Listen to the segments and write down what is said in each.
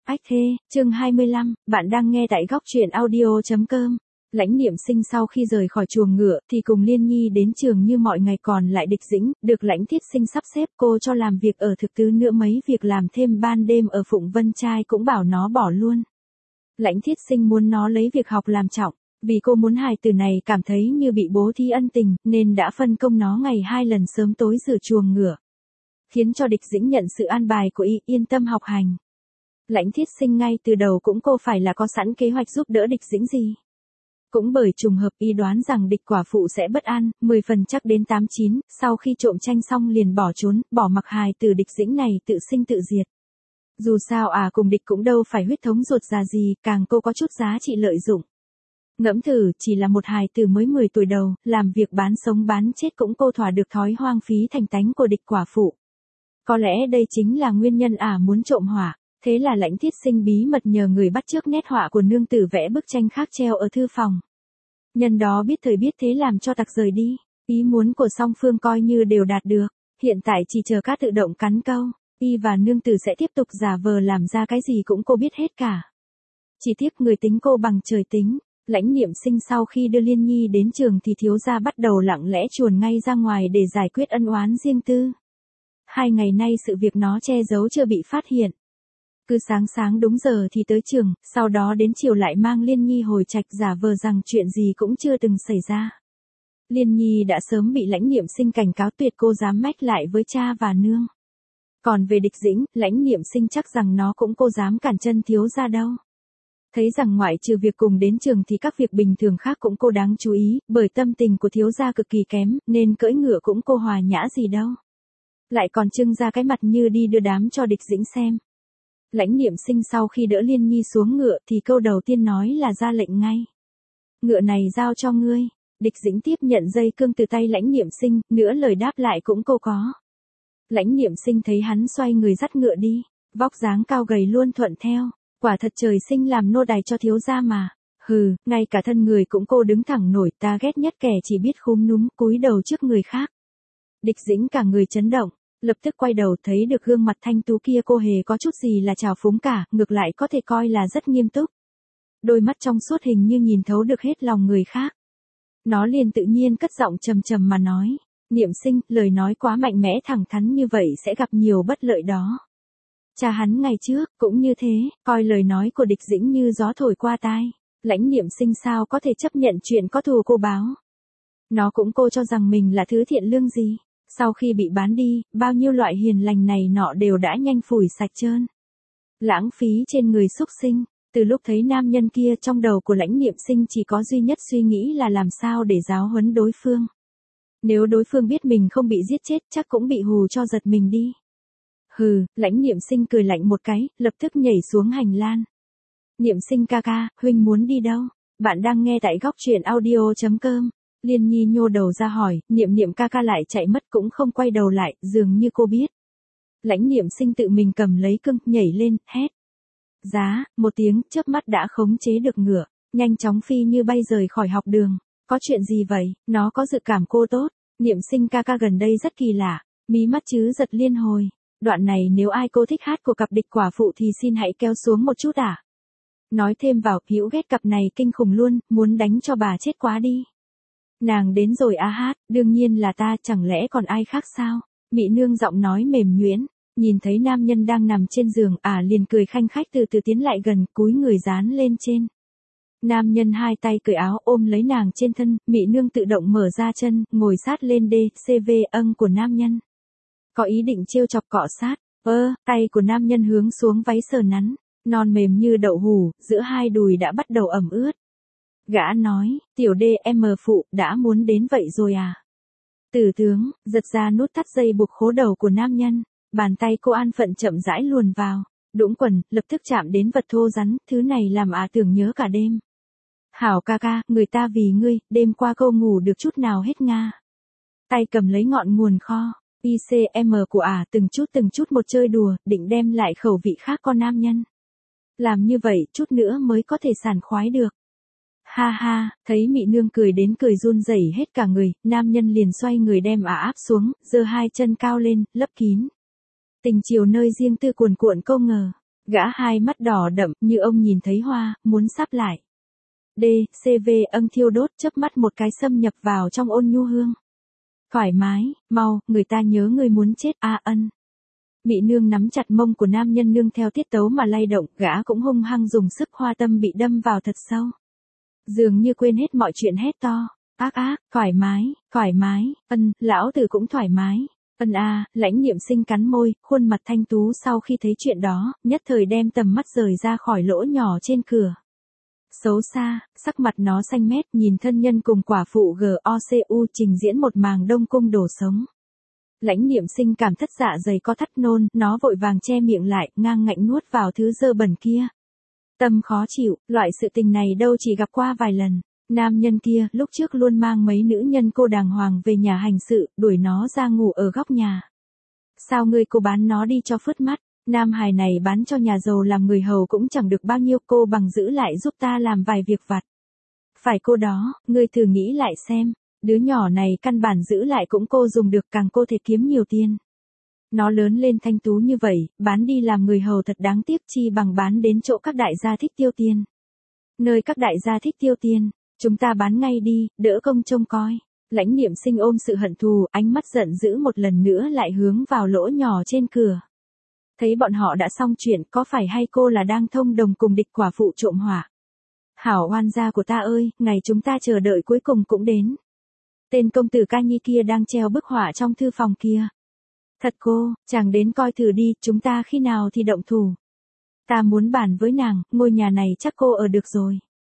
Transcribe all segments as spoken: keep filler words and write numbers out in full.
Ách thê, chương hai mươi lăm, bạn đang nghe tại góc truyện audio.com. Lãnh Niệm Sinh sau khi rời khỏi chuồng ngựa thì cùng Liên Nhi đến trường như mọi ngày, còn lại Địch Dĩnh, được Lãnh Thiết Sinh sắp xếp cô cho làm việc ở thực tứ nữa, mấy việc làm thêm ban đêm ở Phụng Vân Trai cũng bảo nó bỏ luôn. Lãnh Thiết Sinh muốn nó lấy việc học làm trọng, vì cô muốn hài tử này cảm thấy như bị bố thí ân tình, nên đã phân công nó ngày hai lần sớm tối rửa chuồng ngựa, khiến cho Địch Dĩnh nhận sự an bài của y, yên tâm học hành. Lãnh Thiết Sinh ngay từ đầu cũng cô phải là có sẵn kế hoạch giúp đỡ Địch Dĩnh gì. Cũng bởi trùng hợp y đoán rằng địch quả phụ sẽ bất an, mười phần chắc đến tám chín, sau khi trộm tranh xong liền bỏ trốn, bỏ mặc hài từ Địch Dĩnh này tự sinh tự diệt. Dù sao à cùng địch cũng đâu phải huyết thống ruột già gì, càng cô có chút giá trị lợi dụng. Ngẫm thử, chỉ là một hài tử mới mười tuổi đầu, làm việc bán sống bán chết cũng cô thỏa được thói hoang phí thành tánh của địch quả phụ. Có lẽ đây chính là nguyên nhân à muốn trộm họa. Thế là Lãnh Thiết Sinh bí mật nhờ người bắt chước nét họa của nương tử vẽ bức tranh khác treo ở thư phòng. Nhân đó biết thời biết thế làm cho tặc rời đi, ý muốn của song phương coi như đều đạt được, hiện tại chỉ chờ cát tự động cắn câu, y và nương tử sẽ tiếp tục giả vờ làm ra cái gì cũng cô biết hết cả. Chỉ tiếc người tính cô bằng trời tính. Lãnh Niệm Sinh sau khi đưa Liên Nhi đến trường thì thiếu gia bắt đầu lặng lẽ chuồn ngay ra ngoài để giải quyết ân oán riêng tư. Hai ngày nay sự việc nó che giấu chưa bị phát hiện. Cứ sáng sáng đúng giờ thì tới trường, sau đó đến chiều lại mang Liên Nhi hồi trạch giả vờ rằng chuyện gì cũng chưa từng xảy ra. Liên Nhi đã sớm bị Lãnh Niệm Sinh cảnh cáo tuyệt cô dám mách lại với cha và nương. Còn về Địch Dĩnh, Lãnh Niệm Sinh chắc rằng nó cũng cô dám cản chân thiếu gia đâu. Thấy rằng ngoại trừ việc cùng đến trường thì các việc bình thường khác cũng cô đáng chú ý, bởi tâm tình của thiếu gia cực kỳ kém, nên cưỡi ngựa cũng cô hòa nhã gì đâu. Lại còn trưng ra cái mặt như đi đưa đám cho Địch Dĩnh xem. Lãnh Niệm Sinh sau khi đỡ Liên Nhi xuống ngựa thì câu đầu tiên nói là ra lệnh ngay. Ngựa này giao cho ngươi. Địch Dĩnh tiếp nhận dây cương từ tay Lãnh Niệm Sinh, nữa lời đáp lại cũng cô có. Lãnh Niệm Sinh thấy hắn xoay người dắt ngựa đi, vóc dáng cao gầy luôn thuận theo, quả thật trời sinh làm nô đài cho thiếu gia mà. Hừ, ngay cả thân người cũng cô đứng thẳng nổi, ta ghét nhất kẻ chỉ biết khúm núm cúi đầu trước người khác. Địch Dĩnh cả người chấn động. Lập tức quay đầu thấy được gương mặt thanh tú kia, cô hề có chút gì là trào phúng cả, ngược lại có thể coi là rất nghiêm túc. Đôi mắt trong suốt hình như nhìn thấu được hết lòng người khác. Nó liền tự nhiên cất giọng trầm trầm mà nói, Niệm Sinh, lời nói quá mạnh mẽ thẳng thắn như vậy sẽ gặp nhiều bất lợi đó. Cha hắn ngày trước cũng như thế, coi lời nói của Địch Dĩnh như gió thổi qua tai. Lãnh Niệm Sinh sao có thể chấp nhận chuyện có thù cô báo. Nó cũng cô cho rằng mình là thứ thiện lương gì. Sau khi bị bán đi, bao nhiêu loại hiền lành này nọ đều đã nhanh phủi sạch trơn. Lãng phí trên người xúc sinh. Từ lúc thấy nam nhân kia, trong đầu của Lãnh Niệm Sinh chỉ có duy nhất suy nghĩ là làm sao để giáo huấn đối phương. Nếu đối phương biết mình không bị giết chết chắc cũng bị hù cho giật mình đi. Hừ, Lãnh Niệm Sinh cười lạnh một cái, lập tức nhảy xuống hành lang. Niệm Sinh ca ca, huynh muốn đi đâu? Bạn đang nghe tại góc truyện audio.com. Liên Nhi nhô đầu ra hỏi, Niệm Niệm ca ca lại chạy mất cũng không quay đầu lại, dường như cô biết. Lãnh Niệm Sinh tự mình cầm lấy cương, nhảy lên, hét. Giá, một tiếng, chớp mắt đã khống chế được ngựa, nhanh chóng phi như bay rời khỏi học đường. Có chuyện gì vậy? Nó có dự cảm cô tốt. Niệm Sinh ca ca gần đây rất kỳ lạ, mí mắt chứ giật liên hồi. Đoạn này nếu ai cô thích hát của cặp địch quả phụ thì xin hãy kéo xuống một chút à. Nói thêm vào, hữu ghét cặp này kinh khủng luôn, muốn đánh cho bà chết quá đi. Nàng đến rồi a hát, đương nhiên là ta, chẳng lẽ còn ai khác sao? Mị nương giọng nói mềm nhuyễn, nhìn thấy nam nhân đang nằm trên giường, ả liền cười khanh khách từ từ tiến lại gần, cúi người dán lên trên. Nam nhân hai tay cởi áo ôm lấy nàng trên thân, mị nương tự động mở ra chân, ngồi sát lên đê, xê vê âng của nam nhân. Có ý định trêu chọc cọ sát, ơ, tay của nam nhân hướng xuống váy sờ nắn, non mềm như đậu hủ, giữa hai đùi đã bắt đầu ẩm ướt. Gã nói, tiểu đê em phụ, đã muốn đến vậy rồi à? Tử tướng, giật ra nút thắt dây buộc khố đầu của nam nhân, bàn tay cô an phận chậm rãi luồn vào, đũng quần, lập tức chạm đến vật thô rắn, thứ này làm à tưởng nhớ cả đêm. Hảo ca ca, người ta vì ngươi, đêm qua cô ngủ được chút nào hết nga. Tay cầm lấy ngọn nguồn kho, i xê em của ả à, từng chút từng chút một chơi đùa, định đem lại khẩu vị khác con nam nhân. Làm như vậy, chút nữa mới có thể sảng khoái được. Ha ha, thấy mị nương cười đến cười run rẩy hết cả người, nam nhân liền xoay người đem ả áp xuống, giơ hai chân cao lên, lấp kín. Tình chiều nơi riêng tư cuồn cuộn câu ngờ. Gã hai mắt đỏ đậm như ông nhìn thấy hoa, muốn sắp lại. D, C V âng thiêu đốt chớp mắt một cái xâm nhập vào trong ôn nhu hương. Thoải mái, mau, người ta nhớ người muốn chết a à, ân. Mị nương nắm chặt mông của nam nhân nương theo tiết tấu mà lay động, gã cũng hung hăng dùng sức, hoa tâm bị đâm vào thật sâu. Dường như quên hết mọi chuyện hét to, ác ác, thoải mái, thoải mái, ân, lão tử cũng thoải mái. Ân a, à, Lãnh Niệm Sinh cắn môi, khuôn mặt thanh tú sau khi thấy chuyện đó, nhất thời đem tầm mắt rời ra khỏi lỗ nhỏ trên cửa. Xấu xa, sắc mặt nó xanh mét nhìn thân nhân cùng quả phụ giê o cu trình diễn một màng đông cung đổ sống. Lãnh Niệm Sinh cảm thất dạ dày có thắt nôn, nó vội vàng che miệng lại, ngang ngạnh nuốt vào thứ dơ bẩn kia. Tâm khó chịu, loại sự tình này đâu chỉ gặp qua vài lần. Nam nhân kia, lúc trước luôn mang mấy nữ nhân cô đàng hoàng về nhà hành sự, đuổi nó ra ngủ ở góc nhà. Sao ngươi cô bán nó đi cho phứt mắt, nam hài này bán cho nhà giàu làm người hầu cũng chẳng được bao nhiêu, cô bằng giữ lại giúp ta làm vài việc vặt. Phải cô đó, ngươi thử nghĩ lại xem, đứa nhỏ này căn bản giữ lại cũng cô dùng được, càng cô thể kiếm nhiều tiền. Nó lớn lên thanh tú như vậy, bán đi làm người hầu thật đáng tiếc, chi bằng bán đến chỗ các đại gia thích tiêu tiền. Nơi các đại gia thích tiêu tiền. Chúng ta bán ngay đi, đỡ công trông coi. Lãnh Niệm Sinh ôm sự hận thù, ánh mắt giận dữ một lần nữa lại hướng vào lỗ nhỏ trên cửa. Thấy bọn họ đã xong chuyện, có phải hay cô là đang thông đồng cùng địch quả phụ trộm hỏa? Hảo oan gia của ta ơi, ngày chúng ta chờ đợi cuối cùng cũng đến. Tên công tử Ca Nhi kia đang treo bức họa trong thư phòng kia. Thật cô, chàng đến coi thử đi, chúng ta khi nào thì động thủ. Ta muốn bàn với nàng, ngôi nhà này chắc cô ở được rồi.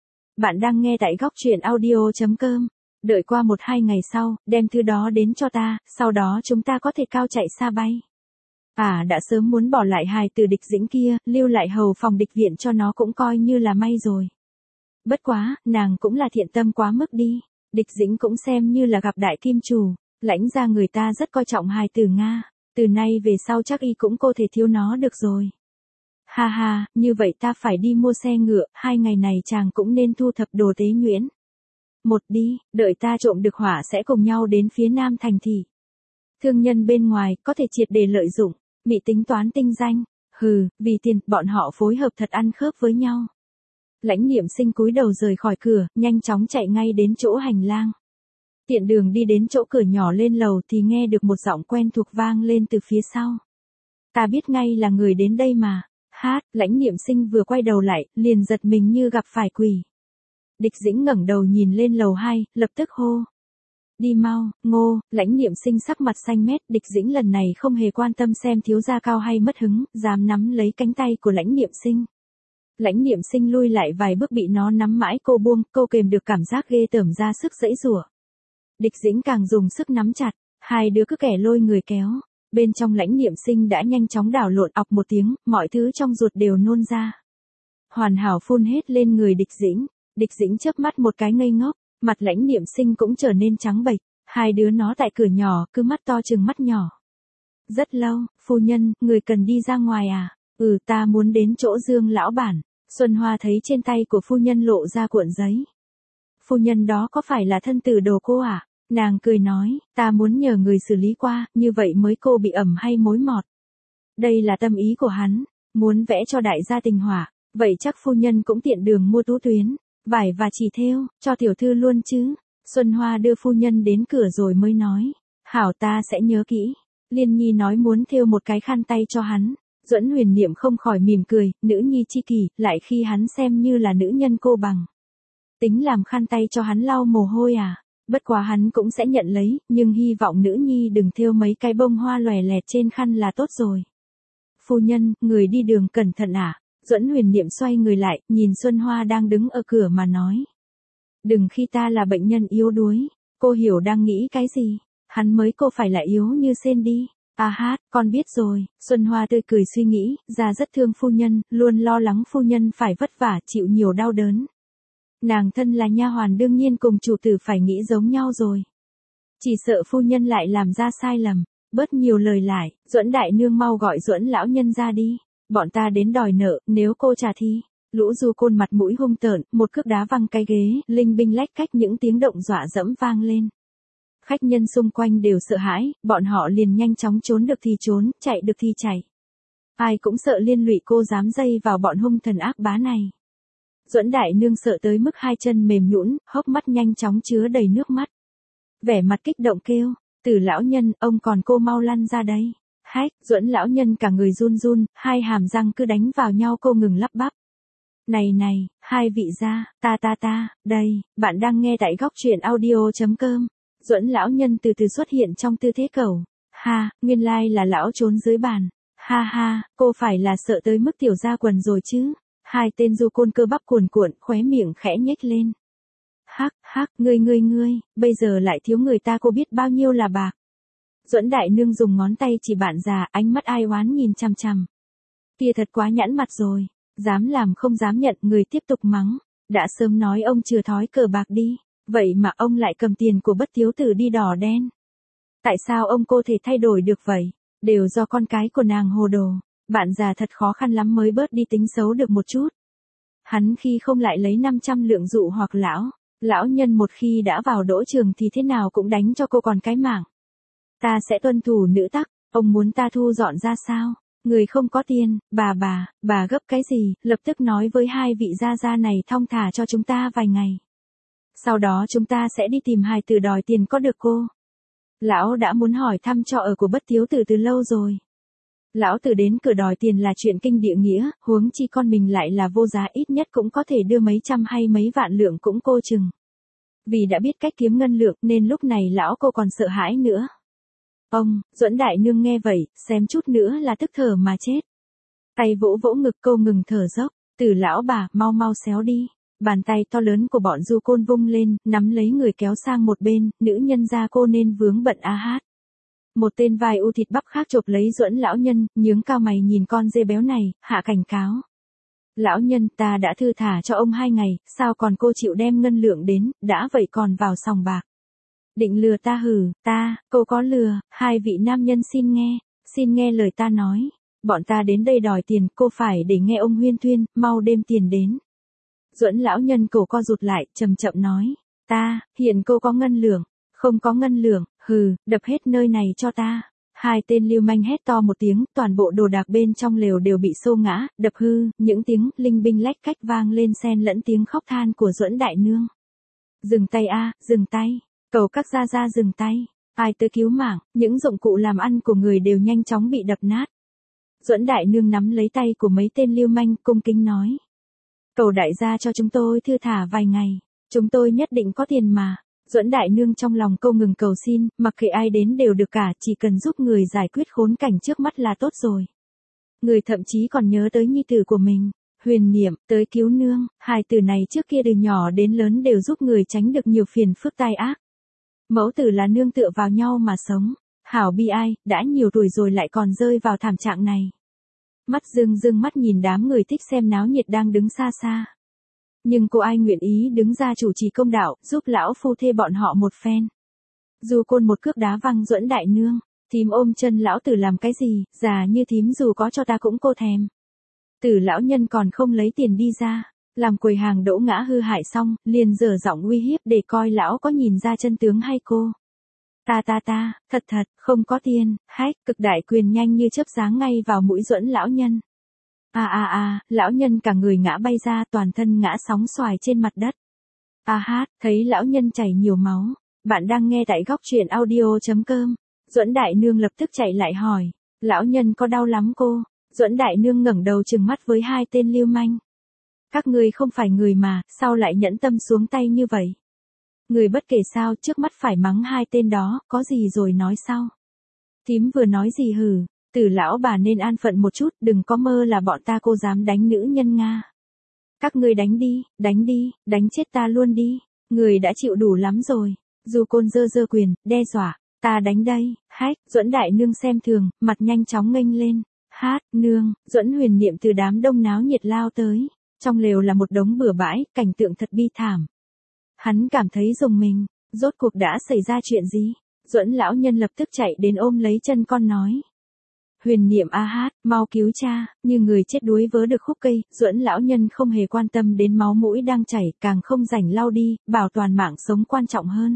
Bạn đang nghe tại góc truyện audio chấm com. Đợi qua một hai ngày sau, đem thứ đó đến cho ta, sau đó chúng ta có thể cao chạy xa bay. À đã sớm muốn bỏ lại hài từ Địch Dĩnh kia, lưu lại hầu phòng địch viện cho nó cũng coi như là may rồi. Bất quá, nàng cũng là thiện tâm quá mức đi. Địch Dĩnh cũng xem như là gặp đại kim chủ, Lãnh gia người ta rất coi trọng hài từ Nga. Từ nay về sau chắc y cũng cô thể thiếu nó được rồi. Ha ha, như vậy ta phải đi mua xe ngựa, hai ngày này chàng cũng nên thu thập đồ tế nhuyễn. Một đi, đợi ta trộm được hỏa sẽ cùng nhau đến phía nam thành thị. Thương nhân bên ngoài có thể triệt để lợi dụng, mị tính toán tinh danh, hừ, vì tiền, bọn họ phối hợp thật ăn khớp với nhau. Lãnh Niệm Sinh cúi đầu rời khỏi cửa, nhanh chóng chạy ngay đến chỗ hành lang. Tiện đường đi đến chỗ cửa nhỏ lên lầu thì nghe được một giọng quen thuộc vang lên từ phía sau. Ta biết ngay là người đến đây mà. Hát, Lãnh Niệm Sinh vừa quay đầu lại, liền giật mình như gặp phải quỷ. Địch Dĩnh ngẩng đầu nhìn lên lầu hai, lập tức hô. Đi mau, Ngô. Lãnh Niệm Sinh sắc mặt xanh mét, Địch Dĩnh lần này không hề quan tâm xem thiếu gia cao hay mất hứng, dám nắm lấy cánh tay của Lãnh Niệm Sinh. Lãnh Niệm Sinh lui lại vài bước bị nó nắm mãi cô buông, cô kềm được cảm giác ghê tởm ra sức giãy giụa. Địch Dĩnh càng dùng sức nắm chặt, hai đứa cứ kẻ lôi người kéo. Bên trong Lãnh Niệm Sinh đã nhanh chóng đảo lộn, ọc một tiếng, mọi thứ trong ruột đều nôn ra. Hoàn hảo phun hết lên người Địch Dĩnh. Địch Dĩnh chớp mắt một cái ngây ngốc, mặt Lãnh Niệm Sinh cũng trở nên trắng bệch, hai đứa nó tại cửa nhỏ, cứ mắt to chừng mắt nhỏ. Rất lâu, phu nhân, người cần đi ra ngoài à? Ừ, ta muốn đến chỗ Dương lão bản. Xuân Hoa thấy trên tay của phu nhân lộ ra cuộn giấy. Phu nhân đó có phải là thân tử đồ cô à? Nàng cười nói, ta muốn nhờ người xử lý qua, như vậy mới cô bị ẩm hay mối mọt. Đây là tâm ý của hắn, muốn vẽ cho đại gia tình hỏa, vậy chắc phu nhân cũng tiện đường mua tú tuyến, vải và chỉ thêu, cho tiểu thư luôn chứ. Xuân Hoa đưa phu nhân đến cửa rồi mới nói, hảo ta sẽ nhớ kỹ. Liên Nhi nói muốn thêu một cái khăn tay cho hắn. Duẫn Huyền Niệm không khỏi mỉm cười, nữ nhi chi kỷ, lại khi hắn xem như là nữ nhân cô bằng. Tính làm khăn tay cho hắn lau mồ hôi à? Bất quá hắn cũng sẽ nhận lấy, nhưng hy vọng nữ nhi đừng thêu mấy cái bông hoa lòe lẹt trên khăn là tốt rồi. Phu nhân, người đi đường cẩn thận à? Duẫn Huyền Niệm xoay người lại, nhìn Xuân Hoa đang đứng ở cửa mà nói. Đừng khi ta là bệnh nhân yếu đuối. Cô hiểu đang nghĩ cái gì? Hắn mới cô phải là yếu như sen đi. À hát, con biết rồi. Xuân Hoa tươi cười suy nghĩ, ra rất thương phu nhân, luôn lo lắng phu nhân phải vất vả, chịu nhiều đau đớn. Nàng thân là nha hoàn đương nhiên cùng chủ tử phải nghĩ giống nhau rồi. Chỉ sợ phu nhân lại làm ra sai lầm, bớt nhiều lời lại, Duẫn đại nương mau gọi Duẫn lão nhân ra đi, bọn ta đến đòi nợ, nếu cô trả thì. Lũ Du Côn mặt mũi hung tợn, một cước đá văng cái ghế, linh binh lách cách những tiếng động dọa dẫm vang lên. Khách nhân xung quanh đều sợ hãi, bọn họ liền nhanh chóng trốn được thì trốn, chạy được thì chạy. Ai cũng sợ liên lụy cô dám dây vào bọn hung thần ác bá này. Duẫn Đại Nương sợ tới mức hai chân mềm nhũn, hốc mắt nhanh chóng chứa đầy nước mắt. Vẻ mặt kích động kêu, Từ lão nhân, ông còn cô mau lăn ra đây. Hách, Duẫn lão nhân cả người run run, hai hàm răng cứ đánh vào nhau, cô ngừng lắp bắp. Này này, hai vị gia, ta ta ta, đây, bạn đang nghe tại góc truyện audio.com. Duẫn lão nhân từ từ xuất hiện trong tư thế cầu. Ha, nguyên lai là lão trốn dưới bàn. Ha ha, cô phải là sợ tới mức tiểu ra quần rồi chứ. Hai tên du côn cơ bắp cuồn cuộn, khóe miệng khẽ nhếch lên. Hắc, hắc, ngươi ngươi ngươi, bây giờ lại thiếu người ta, cô biết bao nhiêu là bạc. Duẫn Đại Nương dùng ngón tay chỉ bạn già, ánh mắt ai oán nhìn chằm chằm. Kia thật quá nhãn mặt rồi, dám làm không dám nhận, người tiếp tục mắng. Đã sớm nói ông chừa thói cờ bạc đi, vậy mà ông lại cầm tiền của bất thiếu tử đi đỏ đen. Tại sao ông cô thể thay đổi được vậy? Đều do con cái của nàng hồ đồ. Bạn già thật khó khăn lắm mới bớt đi tính xấu được một chút. Hắn khi không lại lấy năm trăm lượng dụ hoặc lão. Lão nhân một khi đã vào đỗ trường thì thế nào cũng đánh cho cô còn cái mạng. Ta sẽ tuân thủ nữ tắc, ông muốn ta thu dọn ra sao? Người không có tiền, bà bà, bà gấp cái gì, lập tức nói với hai vị gia gia này thong thả cho chúng ta vài ngày. Sau đó chúng ta sẽ đi tìm hài tử đòi tiền có được cô? Lão đã muốn hỏi thăm trọ ở của bất thiếu tử từ lâu rồi. Lão tử đến cửa đòi tiền là chuyện kinh địa nghĩa, huống chi con mình lại là vô giá, ít nhất cũng có thể đưa mấy trăm hay mấy vạn lượng cũng cô chừng. Vì đã biết cách kiếm ngân lượng nên lúc này lão cô còn sợ hãi nữa. Ông, Duẫn Đại Nương nghe vậy, xém chút nữa là tức thở mà chết. Tay vỗ vỗ ngực, cô ngừng thở dốc. Từ lão bà, mau mau xéo đi. Bàn tay to lớn của bọn du côn vung lên, nắm lấy người kéo sang một bên, nữ nhân gia cô nên vướng bận a hát. Một tên vai u thịt bắp khác chộp lấy Duẫn lão nhân, nhướng cao mày nhìn con dê béo này, hạ cảnh cáo. Lão nhân, ta đã thư thả cho ông hai ngày, sao còn cô chịu đem ngân lượng đến, đã vậy còn vào sòng bạc. Định lừa ta hử, ta, cô có lừa, hai vị nam nhân xin nghe, xin nghe lời ta nói. Bọn ta đến đây đòi tiền, cô phải để nghe ông huyên thuyên, mau đem tiền đến. Duẫn lão nhân cổ co rụt lại, chậm chậm nói, ta, hiện cô có ngân lượng, không có ngân lượng, hừ, đập hết nơi này cho ta. Hai tên lưu manh hét to một tiếng, toàn bộ đồ đạc bên trong lều đều bị xô ngã, đập hư, những tiếng linh binh lách cách vang lên xen lẫn tiếng khóc than của Duẫn Đại Nương. Dừng tay a, dừng tay, cầu các gia gia dừng tay, ai tới cứu mạng, những dụng cụ làm ăn của người đều nhanh chóng bị đập nát. Duẫn Đại Nương nắm lấy tay của mấy tên lưu manh, cung kính nói. Cầu đại gia cho chúng tôi thư thả vài ngày, chúng tôi nhất định có tiền mà. Duẫn Đại Nương trong lòng câu ngừng cầu xin, mặc kệ ai đến đều được cả, chỉ cần giúp người giải quyết khốn cảnh trước mắt là tốt rồi. Người thậm chí còn nhớ tới nhi tử của mình, Huyền Niệm, tới cứu nương, hai từ này trước kia từ nhỏ đến lớn đều giúp người tránh được nhiều phiền phức tai ác. Mẫu tử là nương tựa vào nhau mà sống, hảo bi ai, đã nhiều tuổi rồi lại còn rơi vào thảm trạng này. Mắt rưng rưng mắt nhìn đám người thích xem náo nhiệt đang đứng xa xa. Nhưng cô ai nguyện ý đứng ra chủ trì công đạo, giúp lão phu thê bọn họ một phen. Dù côn một cước đá văng Duẫn Đại Nương, thím ôm chân lão tử làm cái gì, già như thím dù có cho ta cũng cô thèm. Tử lão nhân còn không lấy tiền đi ra, làm quầy hàng đỗ ngã hư hại xong, liền dở giọng uy hiếp để coi lão có nhìn ra chân tướng hay cô. Ta ta ta, thật thật, không có tiền, hách, cực đại quyền nhanh như chớp giáng ngay vào mũi Duẫn lão nhân. A a a, lão nhân cả người ngã bay ra, toàn thân ngã sóng xoài trên mặt đất. A hát, thấy lão nhân chảy nhiều máu. Bạn đang nghe tại góc truyện audio.com. Duẫn Đại Nương lập tức chạy lại hỏi, lão nhân có đau lắm cô? Duẫn Đại Nương ngẩng đầu trừng mắt với hai tên lưu manh. Các ngươi không phải người mà, sao lại nhẫn tâm xuống tay như vậy? Người bất kể sao, trước mắt phải mắng hai tên đó, có gì rồi nói sau. Thím vừa nói gì hử? Từ lão bà nên an phận một chút, đừng có mơ là bọn ta cô dám đánh nữ nhân Nga. Các ngươi đánh đi, đánh đi, đánh chết ta luôn đi. Người đã chịu đủ lắm rồi. Du côn dơ dơ quyền, đe dọa, ta đánh đây, hách, Duẫn Đại Nương xem thường, mặt nhanh chóng nghênh lên. Hát, nương, Duẫn Huyền Niệm từ đám đông náo nhiệt lao tới. Trong lều là một đống bừa bãi, cảnh tượng thật bi thảm. Hắn cảm thấy rùng mình, rốt cuộc đã xảy ra chuyện gì? Duẫn lão nhân lập tức chạy đến ôm lấy chân con nói. Huyền Niệm a hát, mau cứu cha, như người chết đuối vớ được khúc cây, Duẫn lão nhân không hề quan tâm đến máu mũi đang chảy, càng không rảnh lau đi, bảo toàn mạng sống quan trọng hơn.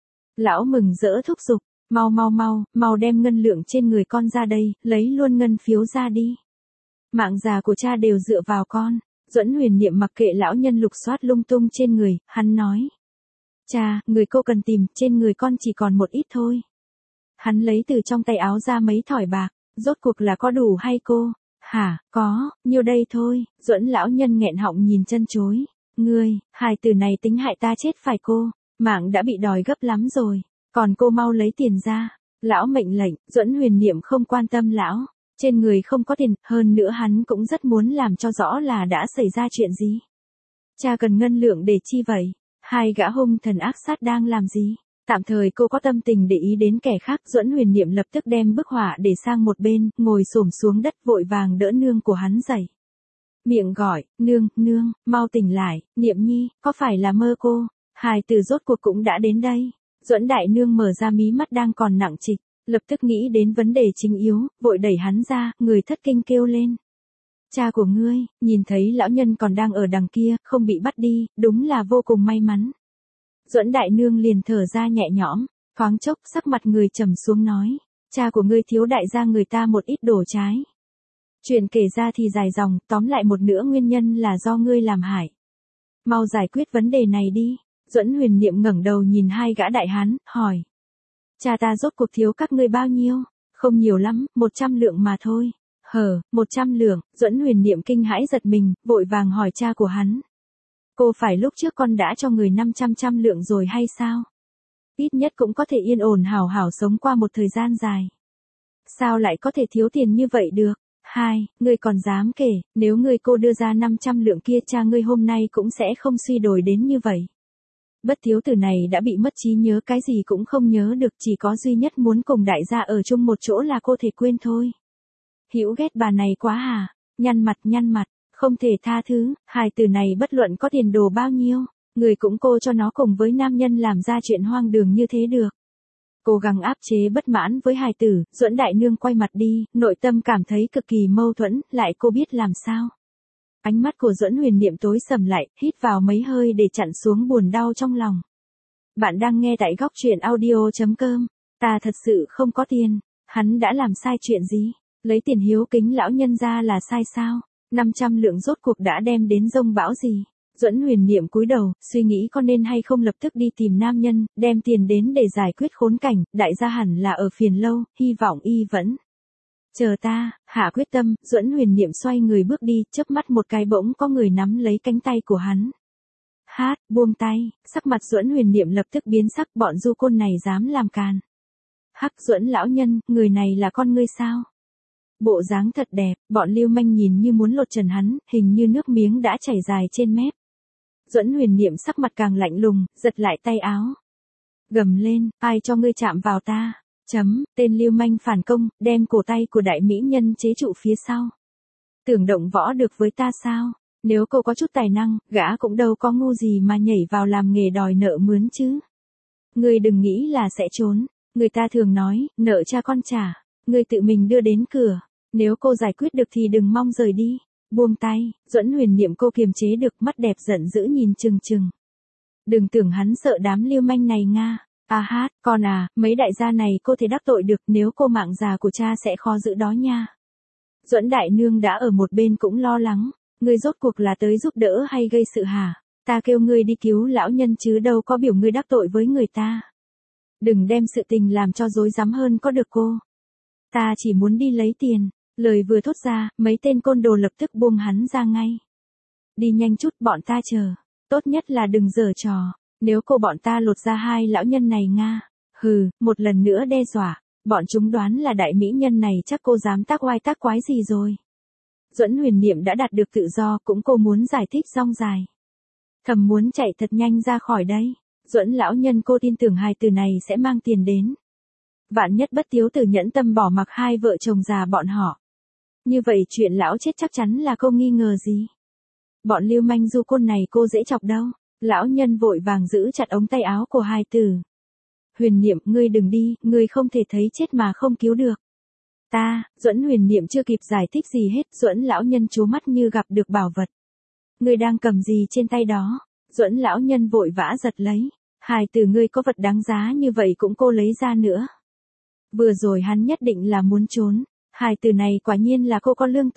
Lão mừng rỡ thúc giục, mau mau mau, mau đem ngân lượng trên người con ra đây, lấy luôn ngân phiếu ra đi. Mạng già của cha đều dựa vào con. Duẫn Huyền Niệm mặc kệ lão nhân lục soát lung tung trên người, hắn nói. Cha, người cô cần tìm, trên người con chỉ còn một ít thôi. Hắn lấy từ trong tay áo ra mấy thỏi bạc, rốt cuộc là có đủ hay cô? Hả, có, nhiêu đây thôi. Duẫn lão nhân nghẹn họng nhìn chân chối. Ngươi, hài từ này tính hại ta chết phải cô, mạng đã bị đòi gấp lắm rồi, còn cô mau lấy tiền ra. Lão mệnh lệnh. Duẫn Huyền Niệm không quan tâm lão, trên người không có tiền, hơn nữa hắn cũng rất muốn làm cho rõ là đã xảy ra chuyện gì. Cha cần ngân lượng để chi vậy? Hai gã hung thần ác sát đang làm gì? Tạm thời cô có tâm tình để ý đến kẻ khác. Duẫn Huyền Niệm lập tức đem bức họa để sang một bên, ngồi xổm xuống đất vội vàng đỡ nương của hắn dậy. Miệng gọi, nương, nương, mau tỉnh lại, Niệm nhi, có phải là mơ cô? Hài từ rốt cuộc cũng đã đến đây. Duẫn đại nương mở ra mí mắt đang còn nặng trịch, lập tức nghĩ đến vấn đề chính yếu, vội đẩy hắn ra, người thất kinh kêu lên. Cha của ngươi, nhìn thấy lão nhân còn đang ở đằng kia, không bị bắt đi, đúng là vô cùng may mắn. Duẫn đại nương liền thở ra nhẹ nhõm, thoáng chốc sắc mặt người trầm xuống nói, cha của ngươi thiếu đại gia người ta một ít đổ trái. Chuyện kể ra thì dài dòng, tóm lại một nữa nguyên nhân là do ngươi làm hại. Mau giải quyết vấn đề này đi. Duẫn Huyền Niệm ngẩng đầu nhìn hai gã đại hán, hỏi. Cha ta rốt cuộc thiếu các ngươi bao nhiêu? Không nhiều lắm, một trăm lượng mà thôi. Hờ, một trăm lượng. Duẫn Huyền Niệm kinh hãi giật mình, vội vàng hỏi cha của hắn. Cô phải lúc trước con đã cho người năm trăm trăm lượng rồi hay sao? Ít nhất cũng có thể yên ổn hảo hảo sống qua một thời gian dài. Sao lại có thể thiếu tiền như vậy được? Hai, ngươi còn dám kể, nếu ngươi cô đưa ra năm trăm lượng kia cha ngươi hôm nay cũng sẽ không suy đồi đến như vậy. Bất thiếu tử này đã bị mất trí nhớ, cái gì cũng không nhớ được, chỉ có duy nhất muốn cùng đại gia ở chung một chỗ là cô thể quên thôi. Hữu ghét bà này quá hả? Nhăn mặt nhăn mặt, không thể tha thứ, hài tử này bất luận có tiền đồ bao nhiêu, người cũng cô cho nó cùng với nam nhân làm ra chuyện hoang đường như thế được. Cố gắng áp chế bất mãn với hài tử, Duẫn đại nương quay mặt đi, nội tâm cảm thấy cực kỳ mâu thuẫn, lại cô biết làm sao. Ánh mắt của Duẫn Huyền Niệm tối sầm lại, hít vào mấy hơi để chặn xuống buồn đau trong lòng. Bạn đang nghe tại góc truyện audio chấm com. Ta thật sự không có tiền. Hắn đã làm sai chuyện gì? Lấy tiền hiếu kính lão nhân ra là sai sao? năm trăm lượng rốt cuộc đã đem đến dông bão gì? Duẫn Huyền Niệm cúi đầu, suy nghĩ có nên hay không lập tức đi tìm nam nhân, đem tiền đến để giải quyết khốn cảnh, đại gia hẳn là ở phiền lâu, hy vọng y vẫn. Chờ ta, hạ quyết tâm. Duẫn Huyền Niệm xoay người bước đi, chớp mắt một cái bỗng có người nắm lấy cánh tay của hắn. Hát, buông tay, sắc mặt Duẫn Huyền Niệm lập tức biến sắc, bọn du côn này dám làm càn. Hắc Duẫn lão nhân, người này là con ngươi sao? Bộ dáng thật đẹp, bọn lưu manh nhìn như muốn lột trần hắn, hình như nước miếng đã chảy dài trên mép. Duẫn Huyền Niệm sắc mặt càng lạnh lùng, giật lại tay áo. Gầm lên, ai cho ngươi chạm vào ta? Chấm, tên lưu manh phản công, đem cổ tay của đại mỹ nhân chế trụ phía sau. Tưởng động võ được với ta sao? Nếu cô có chút tài năng, gã cũng đâu có ngu gì mà nhảy vào làm nghề đòi nợ mướn chứ. Ngươi đừng nghĩ là sẽ trốn, người ta thường nói, nợ cha con trả, ngươi tự mình đưa đến cửa, nếu cô giải quyết được thì đừng mong rời đi. Buông tay. Duẫn Huyền Niệm cô kiềm chế được, mắt đẹp giận dữ nhìn chừng chừng. Đừng tưởng hắn sợ đám lưu manh này nga. À hát, con à, mấy đại gia này cô thể đắc tội được, nếu cô mạng già của cha sẽ khó giữ đó nha. Duẫn đại nương đã ở một bên cũng lo lắng, ngươi rốt cuộc là tới giúp đỡ hay gây sự hả? Ta kêu ngươi đi cứu lão nhân chứ đâu có biểu ngươi đắc tội với người ta. Đừng đem sự tình làm cho rối rắm hơn có được cô. Ta chỉ muốn đi lấy tiền. Lời vừa thốt ra, mấy tên côn đồ lập tức buông hắn ra ngay. Đi nhanh chút, bọn ta chờ. Tốt nhất là đừng giở trò. Nếu cô bọn ta lột ra hai lão nhân này nga. Hừ, một lần nữa đe dọa. Bọn chúng đoán là đại mỹ nhân này chắc cô dám tác oai tác quái gì rồi. Duẫn Huyền Niệm đã đạt được tự do, cũng cô muốn giải thích rong dài. Thầm muốn chạy thật nhanh ra khỏi đây. Duẫn lão nhân cô tin tưởng hai từ này sẽ mang tiền đến. Vạn nhất bất thiếu tử nhẫn tâm bỏ mặc hai vợ chồng già bọn họ. Như vậy chuyện lão chết chắc chắn là cô nghi ngờ gì. Bọn lưu manh du côn này cô dễ chọc đâu. Lão nhân vội vàng giữ chặt ống tay áo của hai tử. Huyền Niệm, ngươi đừng đi, ngươi không thể thấy chết mà không cứu được. Ta, Duẫn Huyền Niệm chưa kịp giải thích gì hết, Duẫn lão nhân trố mắt như gặp được bảo vật. Ngươi đang cầm gì trên tay đó? Duẫn lão nhân vội vã giật lấy. Hài tử ngươi có vật đáng giá như vậy cũng cô lấy ra nữa. Vừa rồi hắn nhất định là muốn trốn. Hài tử này quả nhiên là cô có lương tâm.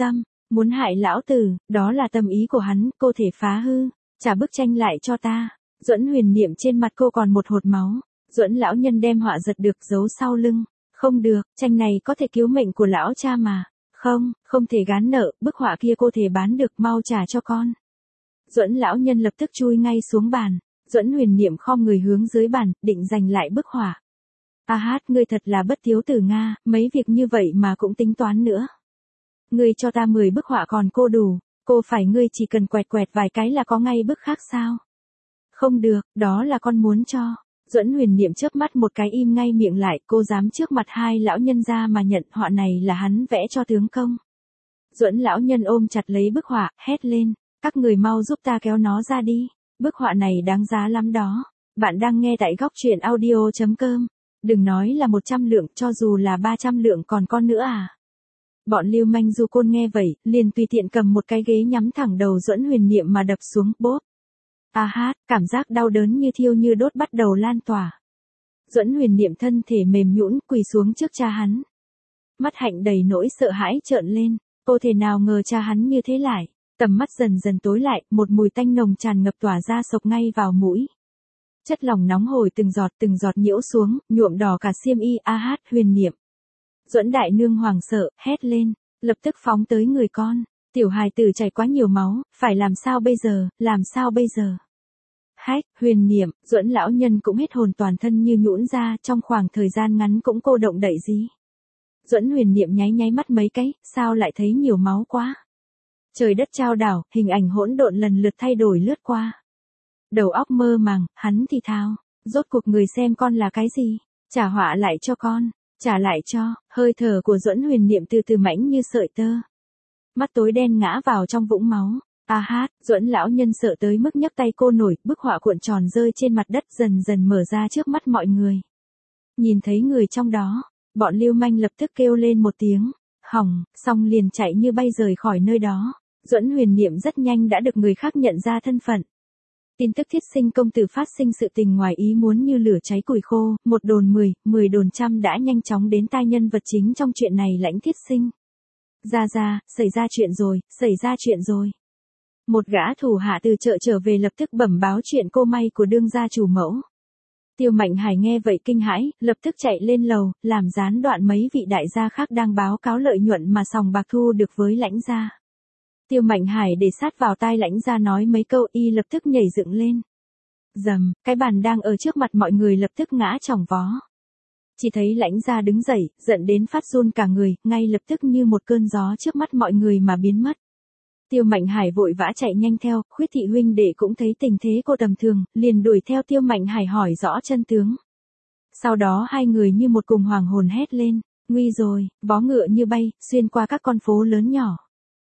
Muốn hại lão tử, đó là tâm ý của hắn, cô thể phá hư, trả bức tranh lại cho ta. Duẫn Huyền Niệm trên mặt cô còn một hột máu. Duẫn lão nhân đem họa giật được giấu sau lưng. Không được, tranh này có thể cứu mệnh của lão cha mà. Không, không thể gán nợ, bức họa kia cô thể bán được, mau trả cho con. Duẫn lão nhân lập tức chui ngay xuống bàn. Duẫn Huyền Niệm khom người hướng dưới bàn, định giành lại bức họa. A hát, ngươi thật là bất hiếu tử Nga, mấy việc như vậy mà cũng tính toán nữa. Ngươi cho ta mười bức họa còn cô đủ, cô phải ngươi chỉ cần quẹt quẹt vài cái là có ngay bức khác sao? Không được, đó là con muốn cho. Duẫn Huyền Niệm chớp mắt một cái im ngay miệng lại, cô dám trước mặt hai lão nhân ra mà nhận họa này là hắn vẽ cho tướng công. Duẫn lão nhân ôm chặt lấy bức họa, hét lên, các người mau giúp ta kéo nó ra đi, bức họa này đáng giá lắm đó. Bạn đang nghe tại góc truyện audio chấm com. Đừng nói là một trăm lượng, cho dù là ba trăm lượng còn con nữa à. Bọn lưu manh du côn nghe vậy, liền tùy tiện cầm một cái ghế nhắm thẳng đầu Duẫn Huyền Niệm mà đập xuống, bốp. A hát, cảm giác đau đớn như thiêu như đốt bắt đầu lan tỏa. Duẫn Huyền Niệm thân thể mềm nhũn quỳ xuống trước cha hắn. Mắt hạnh đầy nỗi sợ hãi trợn lên, cô thể nào ngờ cha hắn như thế lại. Tầm mắt dần dần tối lại, một mùi tanh nồng tràn ngập tỏa ra sộc ngay vào mũi. Chất lỏng nóng hổi từng giọt từng giọt nhiễu xuống, nhuộm đỏ cả xiêm y. A hát, Huyền Niệm. Duẫn đại nương hoảng sợ, hét lên, lập tức phóng tới người con. Tiểu hài tử chảy quá nhiều máu, phải làm sao bây giờ, làm sao bây giờ? Hách, Huyền Niệm, Duẫn lão nhân cũng hết hồn toàn thân như nhũn ra, trong khoảng thời gian ngắn cũng cô động đậy gì. Duẫn Huyền Niệm nháy nháy mắt mấy cái, sao lại thấy nhiều máu quá? Trời đất chao đảo, hình ảnh hỗn độn lần lượt thay đổi lướt qua. Đầu óc mơ màng, hắn thì thào, rốt cuộc người xem con là cái gì? Trả họa lại cho con, trả lại cho. Hơi thở của Duẫn Huyền Niệm từ từ mảnh như sợi tơ. Mắt tối đen ngã vào trong vũng máu. A hát, Duẫn lão nhân sợ tới mức nhấc tay cô nổi, bức họa cuộn tròn rơi trên mặt đất dần dần mở ra trước mắt mọi người. Nhìn thấy người trong đó, bọn lưu manh lập tức kêu lên một tiếng, hỏng, xong liền chạy như bay rời khỏi nơi đó. Duẫn Huyền Niệm rất nhanh đã được người khác nhận ra thân phận. Tin tức Thiết Sinh công tử phát sinh sự tình ngoài ý muốn như lửa cháy củi khô, một đồn mười, mười đồn trăm đã nhanh chóng đến tai nhân vật chính trong chuyện này Lãnh Thiết Sinh. Ra ra, xảy ra chuyện rồi, xảy ra chuyện rồi. Một gã thủ hạ từ chợ trở về lập tức bẩm báo chuyện cô may của đương gia chủ mẫu. Tiêu Mạnh Hải nghe vậy kinh hãi, lập tức chạy lên lầu, làm gián đoạn mấy vị đại gia khác đang báo cáo lợi nhuận mà sòng bạc thu được với Lãnh gia. Tiêu Mạnh Hải để sát vào tai Lãnh gia nói mấy câu, y lập tức nhảy dựng lên. Dầm, cái bàn đang ở trước mặt mọi người lập tức ngã chỏng vó. Chỉ thấy Lãnh gia đứng dậy, giận đến phát run cả người, ngay lập tức như một cơn gió trước mắt mọi người mà biến mất. Tiêu Mạnh Hải vội vã chạy nhanh theo, Khuyết thị huynh đệ cũng thấy tình thế cô tầm thường, liền đuổi theo Tiêu Mạnh Hải hỏi rõ chân tướng. Sau đó hai người như một cùng hoàng hồn hét lên, nguy rồi, vó ngựa như bay, xuyên qua các con phố lớn nhỏ.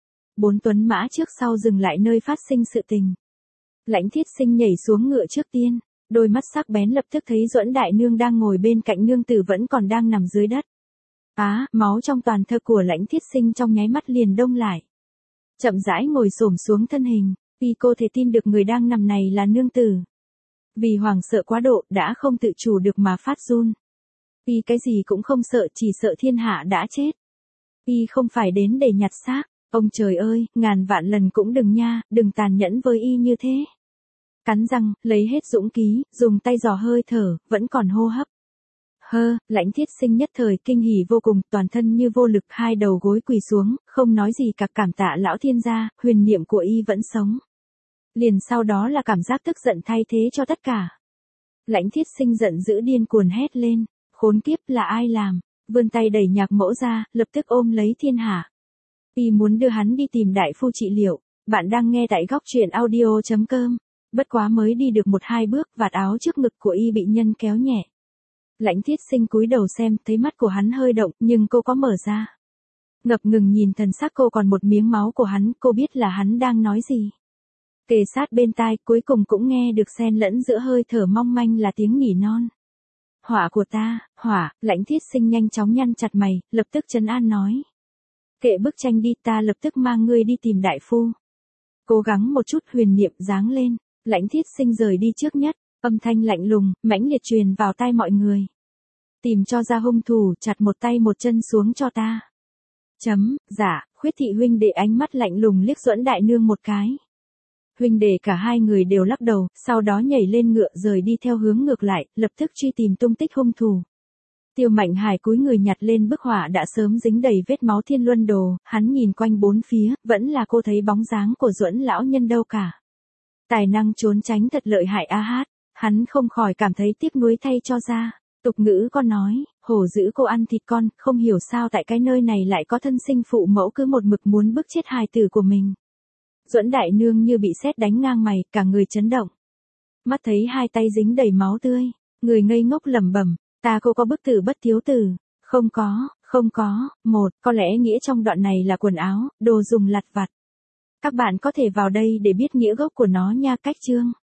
Bốn tuấn mã trước sau dừng lại nơi phát sinh sự tình. Lãnh Thiết Sinh nhảy xuống ngựa trước tiên, đôi mắt sắc bén lập tức thấy Duẫn đại nương đang ngồi bên cạnh nương tử vẫn còn đang nằm dưới đất. Á, máu trong toàn thân của Lãnh Thiết Sinh trong nháy mắt liền đông lại. Chậm rãi ngồi xổm xuống thân hình, vì cô thể tin được người đang nằm này là nương tử. Vì hoảng sợ quá độ, đã không tự chủ được mà phát run. Vì cái gì cũng không sợ, chỉ sợ thiên hạ đã chết. Vì không phải đến để nhặt xác, ông trời ơi, ngàn vạn lần cũng đừng nha, đừng tàn nhẫn với y như thế. Cắn răng, lấy hết dũng khí, dùng tay dò hơi thở, vẫn còn hô hấp. Hơ, Lãnh Thiết Sinh nhất thời kinh hỉ vô cùng, toàn thân như vô lực, hai đầu gối quỳ xuống, không nói gì cả, cảm tạ lão thiên gia, huyền niệm của y vẫn sống. Liền sau đó là cảm giác tức giận thay thế cho tất cả. Lãnh Thiết Sinh giận dữ điên cuồng hét lên, khốn kiếp là ai làm, vươn tay đẩy Nhạc Mẫu ra, lập tức ôm lấy thiên hạ. Y muốn đưa hắn đi tìm đại phu trị liệu. Bạn đang nghe tại góc truyện audio chấm com. Bất quá mới đi được một hai bước, vạt áo trước ngực của y bị nhân kéo nhẹ. Lãnh Thiết Sinh cúi đầu xem, thấy mắt của hắn hơi động, nhưng cô có mở ra. Ngập ngừng nhìn thần sắc cô còn một miếng máu của hắn, cô biết là hắn đang nói gì. Kề sát bên tai, cuối cùng cũng nghe được xen lẫn giữa hơi thở mong manh là tiếng nỉ non. Hỏa của ta, hỏa. Lãnh Thiết Sinh nhanh chóng nhăn chặt mày, lập tức trấn an nói. Kệ bức tranh đi, ta lập tức mang ngươi đi tìm đại phu. Cố gắng một chút, huyền niệm giáng lên. Lãnh Thiết Sinh rời đi trước nhất, âm thanh lạnh lùng, mãnh liệt truyền vào tai mọi người. Tìm cho ra hung thủ, chặt một tay một chân xuống cho ta. Chấm, dạ, Khuyết thị huynh đệ ánh mắt lạnh lùng liếc Duẫn đại nương một cái. Huynh đệ cả hai người đều lắc đầu, sau đó nhảy lên ngựa rời đi theo hướng ngược lại, lập tức truy tìm tung tích hung thủ. Tiêu Mạnh Hải cúi người nhặt lên bức họa đã sớm dính đầy vết máu Thiên Luân Đồ, hắn nhìn quanh bốn phía, vẫn là cô thấy bóng dáng của Duẫn lão nhân đâu cả. Tài năng trốn tránh thật lợi hại a hát, hắn không khỏi cảm thấy tiếc nuối thay cho ra. Tục ngữ có nói, hổ giữ cô ăn thịt con, không hiểu sao tại cái nơi này lại có thân sinh phụ mẫu cứ một mực muốn bức chết hài tử của mình. Duẫn đại nương như bị sét đánh ngang mày, cả người chấn động. Mắt thấy hai tay dính đầy máu tươi, người ngây ngốc lẩm bẩm, ta cô có bức tử bất thiếu tử, không có, không có, một, có lẽ nghĩa trong đoạn này là quần áo, đồ dùng lặt vặt. Các bạn có thể vào đây để biết nghĩa gốc của nó nha. Cách chương